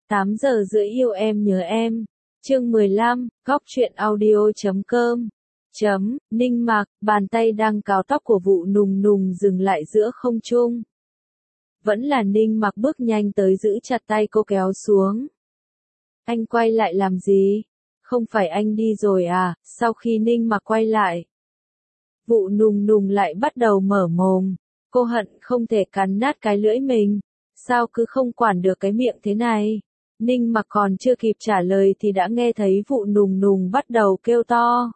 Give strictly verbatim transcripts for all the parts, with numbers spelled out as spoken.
tám giờ rưỡi yêu em nhớ em. Chương mười lăm, góc truyện audio chấm com. Chấm, Ninh Mạc, bàn tay đang cào tóc của Vụ Nùng Nùng dừng lại giữa không trung. Vẫn là Ninh Mạc bước nhanh tới giữ chặt tay cô kéo xuống. Anh quay lại làm gì? Không phải anh đi rồi à? Sau khi Ninh Mạc quay lại, Vụ Nùng Nùng lại bắt đầu mở mồm. Cô hận không thể cắn nát cái lưỡi mình. Sao cứ không quản được cái miệng thế này? Ninh Mạc còn chưa kịp trả lời thì đã nghe thấy Vụ Nùng Nùng bắt đầu kêu to.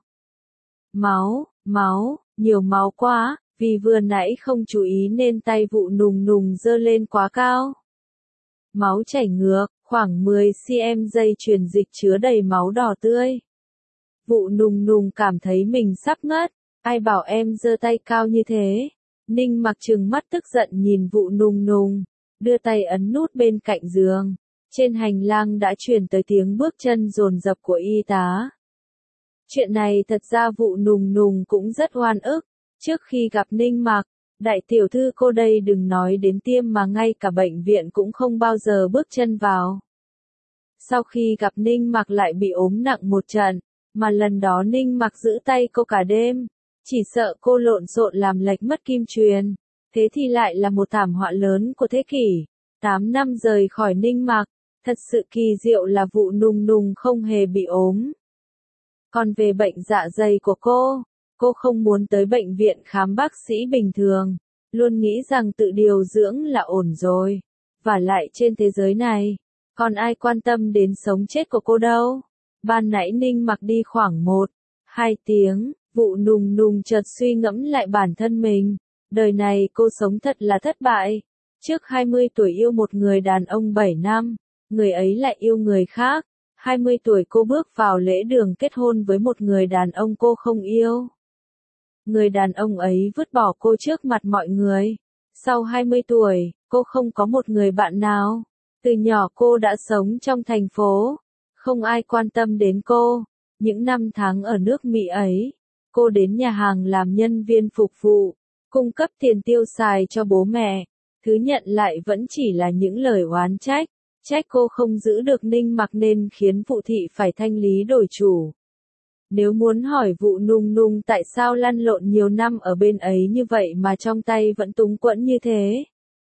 Máu, máu, nhiều máu quá, vì vừa nãy không chú ý nên tay Vụ Nùng Nùng giơ lên quá cao. Máu chảy ngược, khoảng mười xăng-ti-mét dây chuyền dịch chứa đầy máu đỏ tươi. Vụ Nùng Nùng cảm thấy mình sắp ngất, ai bảo em giơ tay cao như thế? Ninh Mạc trừng mắt tức giận nhìn Vụ Nùng Nùng, đưa tay ấn nút bên cạnh giường. Trên hành lang đã truyền tới tiếng bước chân dồn dập của y tá. Chuyện này thật ra Vụ Nùng Nùng cũng rất oan ức. Trước khi gặp Ninh Mạc, đại tiểu thư cô đây đừng nói đến tiêm mà ngay cả bệnh viện cũng không bao giờ bước chân vào. Sau khi gặp Ninh Mạc lại bị ốm nặng một trận, mà lần đó Ninh Mạc giữ tay cô cả đêm, chỉ sợ cô lộn xộn làm lệch mất kim truyền. Thế thì lại là một thảm họa lớn của thế kỷ. Tám năm rời khỏi Ninh Mạc, thật sự kỳ diệu là Vụ Nùng Nùng không hề bị ốm. Còn về bệnh dạ dày của cô, cô không muốn tới bệnh viện khám bác sĩ bình thường, luôn nghĩ rằng tự điều dưỡng là ổn rồi. Và lại trên thế giới này, còn ai quan tâm đến sống chết của cô đâu. Ban nãy Ninh Mạc đi khoảng một, hai tiếng, Vụ Nùng Nùng chợt suy ngẫm lại bản thân mình. Đời này cô sống thật là thất bại. Trước hai mươi tuổi yêu một người đàn ông bảy năm, người ấy lại yêu người khác. hai mươi tuổi cô bước vào lễ đường kết hôn với một người đàn ông cô không yêu. Người đàn ông ấy vứt bỏ cô trước mặt mọi người. Sau hai mươi tuổi, cô không có một người bạn nào. Từ nhỏ cô đã sống trong thành phố. Không ai quan tâm đến cô. Những năm tháng ở nước Mỹ ấy, cô đến nhà hàng làm nhân viên phục vụ, cung cấp tiền tiêu xài cho bố mẹ. Thứ nhận lại vẫn chỉ là những lời oán trách. Trách cô không giữ được Ninh Mạc nên khiến Vụ thị phải thanh lý đổi chủ. Nếu muốn hỏi Vụ Nùng Nùng tại sao lăn lộn nhiều năm ở bên ấy như vậy mà trong tay vẫn túng quẫn như thế,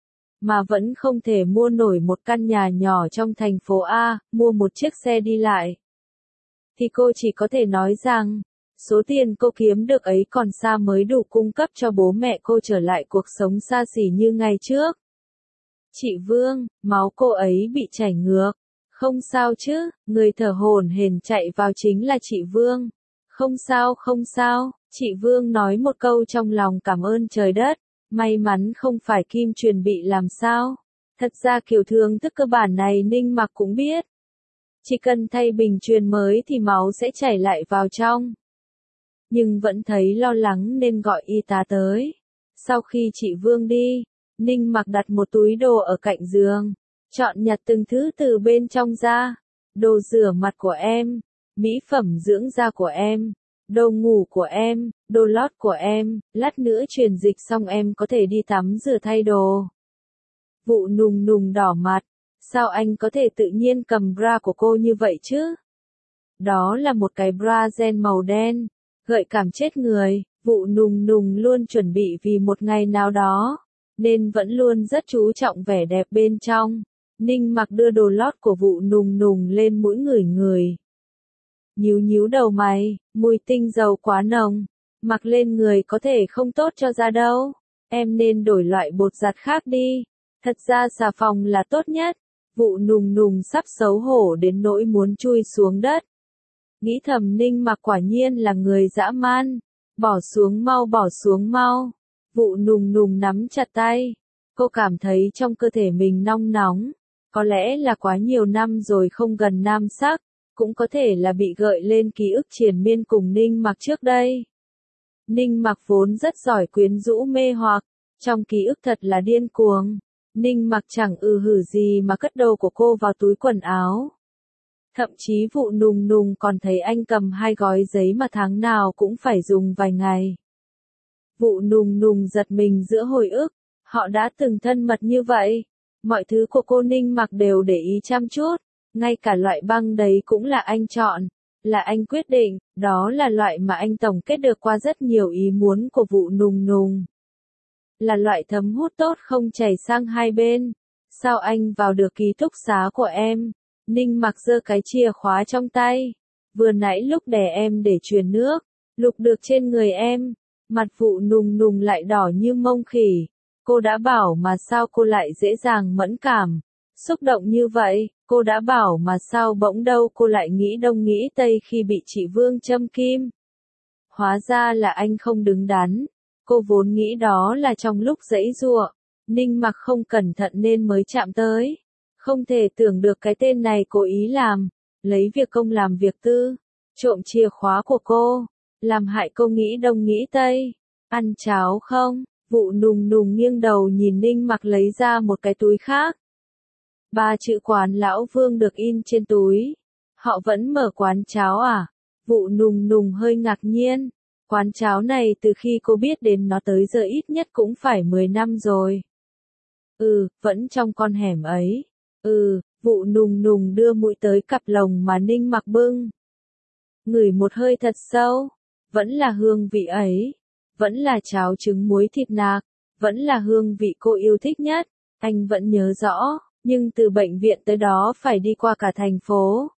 mà vẫn không thể mua nổi một căn nhà nhỏ trong thành phố A, mua một chiếc xe đi lại, thì cô chỉ có thể nói rằng, số tiền cô kiếm được ấy còn xa mới đủ cung cấp cho bố mẹ cô trở lại cuộc sống xa xỉ như ngày trước. Chị Vương, máu cô ấy bị chảy ngược. Không sao chứ, người thở hổn hển chạy vào chính là chị Vương. Không sao không sao, chị Vương nói một câu trong lòng cảm ơn trời đất. May mắn không phải kim truyền bị làm sao. Thật ra kiểu thương tức cơ bản này Ninh Mạc cũng biết. Chỉ cần thay bình truyền mới thì máu sẽ chảy lại vào trong. Nhưng vẫn thấy lo lắng nên gọi y tá tới. Sau khi chị Vương đi, Ninh Mạc đặt một túi đồ ở cạnh giường, chọn nhặt từng thứ từ bên trong ra. Đồ rửa mặt của em, mỹ phẩm dưỡng da của em, đồ ngủ của em, đồ lót của em, lát nữa truyền dịch xong em có thể đi tắm rửa thay đồ. Vụ Nùng Nùng đỏ mặt, sao anh có thể tự nhiên cầm bra của cô như vậy chứ? Đó là một cái bra gen màu đen, gợi cảm chết người. Vụ Nùng Nùng luôn chuẩn bị vì một ngày nào đó, nên vẫn luôn rất chú trọng vẻ đẹp bên trong. Ninh Mạc đưa đồ lót của Vụ Nùng Nùng lên mũi ngửi ngửi. Nhíu nhíu đầu mày, mùi tinh dầu quá nồng, mặc lên người có thể không tốt cho da đâu. Em nên đổi loại bột giặt khác đi. Thật ra xà phòng là tốt nhất. Vụ Nùng Nùng sắp xấu hổ đến nỗi muốn chui xuống đất. Nghĩ thầm Ninh Mạc quả nhiên là người dã man. Bỏ xuống mau, bỏ xuống mau. Vụ Nùng Nùng nắm chặt tay. Cô cảm thấy trong cơ thể mình nong nóng. Có lẽ là quá nhiều năm rồi không gần nam sắc. Cũng có thể là bị gợi lên ký ức triền miên cùng Ninh Mạc trước đây. Ninh Mạc vốn rất giỏi quyến rũ mê hoặc. Trong ký ức thật là điên cuồng. Ninh Mạc chẳng ư hử gì mà cất đồ của cô vào túi quần áo. Thậm chí Vụ Nùng Nùng còn thấy anh cầm hai gói giấy mà tháng nào cũng phải dùng vài ngày. Vụ Nùng Nùng giật mình giữa hồi ức, họ đã từng thân mật như vậy. Mọi thứ của cô Ninh Mạc đều để ý chăm chút, Ngay cả loại băng đấy cũng là anh chọn, là anh quyết định, đó là loại mà anh tổng kết được qua rất nhiều ý muốn của vụ nùng nùng. Là loại thấm hút tốt không chảy sang hai bên. Sao anh vào được ký túc xá của em? Ninh Mặc giơ cái chìa khóa trong tay. Vừa nãy lúc để em để truyền nước, lục được trên người em. Mặt vụ nùng nùng lại đỏ như mông khỉ. Cô đã bảo mà sao cô lại dễ dàng mẫn cảm, xúc động như vậy, cô đã bảo mà sao bỗng đâu cô lại nghĩ đông nghĩ tây khi bị chị Vương châm kim. Hóa ra là anh không đứng đắn, cô vốn nghĩ đó là trong lúc giãy giụa, Ninh Mặc không cẩn thận nên mới chạm tới. Không thể tưởng được cái tên này cố ý làm, lấy việc công làm việc tư, trộm chìa khóa của cô, làm hại cô nghĩ đông nghĩ tây. Ăn cháo không? Vụ nùng nùng nghiêng đầu nhìn Ninh Mặc lấy ra một cái túi khác. Ba chữ quán lão Vương được in trên túi. Họ vẫn mở quán cháo à? Vụ nùng nùng hơi ngạc nhiên. Quán cháo này từ khi cô biết đến nó tới giờ ít nhất cũng phải mười năm rồi. Ừ, vẫn trong con hẻm ấy. Ừ, vụ nùng nùng đưa mũi tới cặp lồng mà Ninh Mặc bưng. Ngửi một hơi thật sâu. Vẫn là hương vị ấy. Vẫn là cháo trứng muối thịt nạc. Vẫn là hương vị cô yêu thích nhất. Anh vẫn nhớ rõ. Nhưng từ bệnh viện tới đó phải đi qua cả thành phố.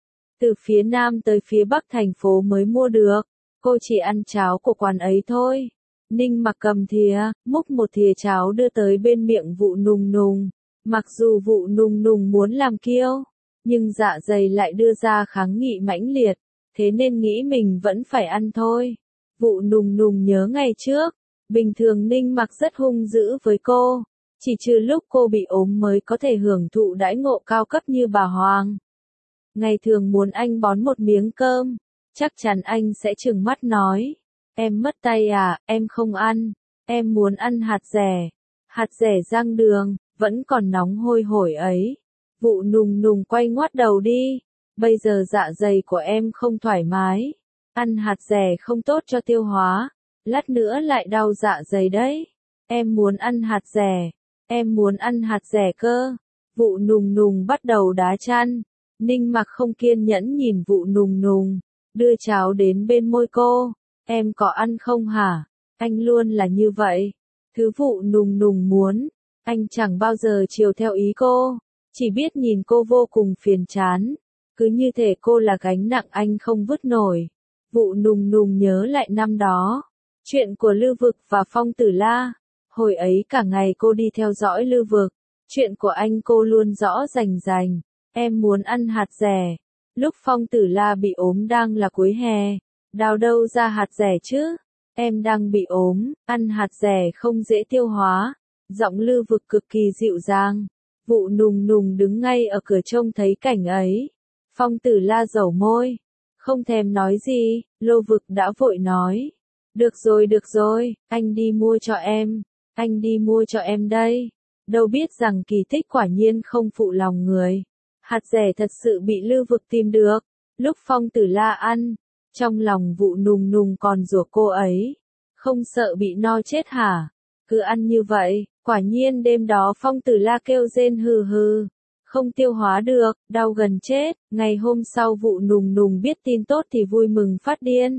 Từ phía nam tới phía bắc thành phố mới mua được. Cô chỉ ăn cháo của quán ấy thôi. Ninh Mặc cầm thìa, múc một thìa cháo đưa tới bên miệng vụ nùng nùng. Mặc dù vụ nùng nùng muốn làm kiêu, nhưng dạ dày lại đưa ra kháng nghị mãnh liệt. Thế nên nghĩ mình vẫn phải ăn thôi. Vụ nùng nùng nhớ ngày trước. Bình thường Ninh Mặc rất hung dữ với cô. Chỉ trừ lúc cô bị ốm mới có thể hưởng thụ đãi ngộ cao cấp như bà Hoàng. Ngày thường muốn anh bón một miếng cơm, chắc chắn anh sẽ trừng mắt nói. Em mất tay à, em không ăn. Em muốn ăn hạt dẻ. Hạt dẻ rang đường, vẫn còn nóng hôi hổi ấy. Vụ nùng nùng quay ngoắt đầu đi. Bây giờ dạ dày của em không thoải mái. Ăn hạt dẻ không tốt cho tiêu hóa. Lát nữa lại đau dạ dày đấy. Em muốn ăn hạt dẻ. Em muốn ăn hạt dẻ cơ. Vụ nùng nùng bắt đầu đá chăn. Ninh Mặc không kiên nhẫn nhìn vụ nùng nùng. Đưa cháo đến bên môi cô. Em có ăn không hả? Anh luôn là như vậy. Thứ vụ nùng nùng muốn. Anh chẳng bao giờ chiều theo ý cô. Chỉ biết nhìn cô vô cùng phiền chán. Cứ như thể cô là gánh nặng anh không vứt nổi. Vụ nùng nùng nhớ lại năm đó. Chuyện của Lư Vực và Phong Tử La. Hồi ấy cả ngày cô đi theo dõi Lư Vực. Chuyện của anh cô luôn rõ rành rành. Em muốn ăn hạt dẻ. Lúc Phong Tử La bị ốm đang là cuối hè. Đào đâu ra hạt dẻ chứ? Em đang bị ốm, ăn hạt dẻ không dễ tiêu hóa. Giọng Lư Vực cực kỳ dịu dàng. Vụ nùng nùng đứng ngay ở cửa trông thấy cảnh ấy. Phong Tử La dẩu môi. Không thèm nói gì, Lô Vực đã vội nói. Được rồi được rồi, anh đi mua cho em. Anh đi mua cho em đây. Đâu biết rằng kỳ tích quả nhiên không phụ lòng người. Hạt dẻ thật sự bị Lư Vực tìm được. Lúc Phong Tử La ăn, trong lòng vụ nùng nùng còn rủa cô ấy. Không sợ bị no chết hả? Cứ ăn như vậy, quả nhiên đêm đó Phong Tử La kêu rên hừ hừ. Không tiêu hóa được, đau gần chết. Ngày hôm sau vụ nùng nùng biết tin tốt thì vui mừng phát điên.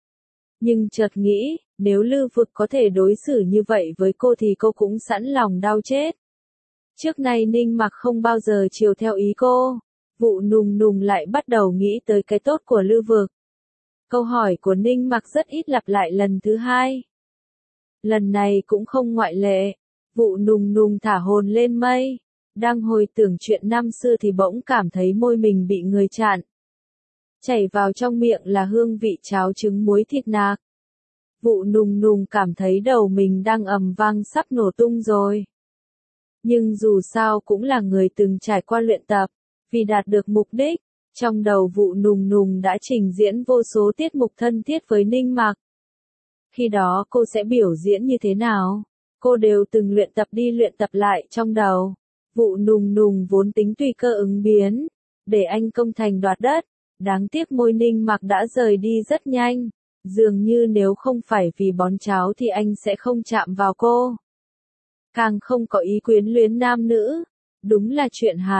Nhưng chợt nghĩ, nếu Lư Vực có thể đối xử như vậy với cô thì cô cũng sẵn lòng đau chết. Trước nay Ninh Mặc không bao giờ chiều theo ý cô. Vụ nùng nùng lại bắt đầu nghĩ tới cái tốt của Lư Vực. Câu hỏi của Ninh Mặc rất ít lặp lại lần thứ hai. Lần này cũng không ngoại lệ. Vụ nùng nùng thả hồn lên mây. Đang hồi tưởng chuyện năm xưa thì bỗng cảm thấy môi mình bị người chặn. Chảy vào trong miệng là hương vị cháo trứng muối thịt nạc. Vụ nùng nùng cảm thấy đầu mình đang ầm vang sắp nổ tung rồi. Nhưng dù sao cũng là người từng trải qua luyện tập. Vì đạt được mục đích, trong đầu vụ nùng nùng đã trình diễn vô số tiết mục thân thiết với Ninh Mặc. Khi đó cô sẽ biểu diễn như thế nào? Cô đều từng luyện tập đi luyện tập lại trong đầu. Vụ nùng nùng vốn tính tùy cơ ứng biến. Để anh công thành đoạt đất. Đáng tiếc môi Ninh Mặc đã rời đi rất nhanh. Dường như nếu không phải vì bón cháo thì anh sẽ không chạm vào cô. Càng không có ý quyến luyến nam nữ. Đúng là chuyện hài.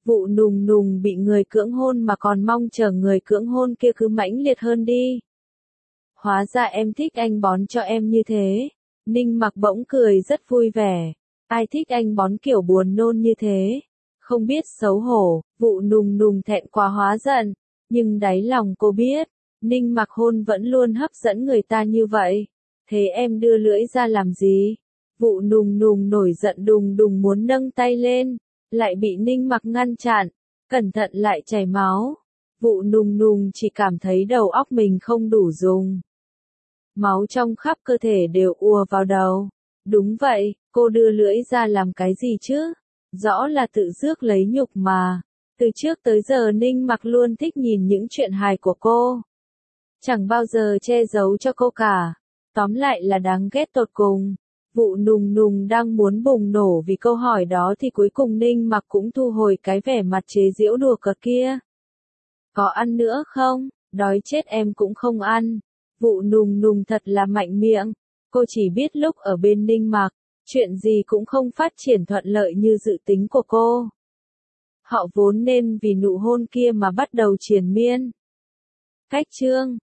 Vụ nùng nùng bị người cưỡng hôn mà còn mong chờ người cưỡng hôn kia cứ mãnh liệt hơn đi. Hóa ra em thích anh bón cho em như thế. Ninh Mặc bỗng cười rất vui vẻ. Ai thích anh bón kiểu buồn nôn như thế? Không biết xấu hổ, vụ nùng nùng thẹn quá hóa giận. Nhưng đáy lòng cô biết, Ninh Mặc hôn vẫn luôn hấp dẫn người ta như vậy. Thế em đưa lưỡi ra làm gì? Vụ nùng nùng nổi giận đùng đùng muốn nâng tay lên, lại bị Ninh Mặc ngăn chặn, cẩn thận lại chảy máu. Vụ nùng nùng chỉ cảm thấy đầu óc mình không đủ dùng. Máu trong khắp cơ thể đều ùa vào đầu. Đúng vậy, cô đưa lưỡi ra làm cái gì chứ? Rõ là tự rước lấy nhục mà. Từ trước tới giờ Ninh Mặc luôn thích nhìn những chuyện hài của cô. Chẳng bao giờ che giấu cho cô cả. Tóm lại là đáng ghét tột cùng. Vụ nùng nùng đang muốn bùng nổ vì câu hỏi đó thì cuối cùng Ninh Mặc cũng thu hồi cái vẻ mặt chế giễu đùa cợt kia. Có ăn nữa không? Đói chết em cũng không ăn. Vụ nùng nùng thật là mạnh miệng. Cô chỉ biết lúc ở bên Ninh Mặc, chuyện gì cũng không phát triển thuận lợi như dự tính của cô. Họ vốn nên vì nụ hôn kia mà bắt đầu triền miên. Cách chương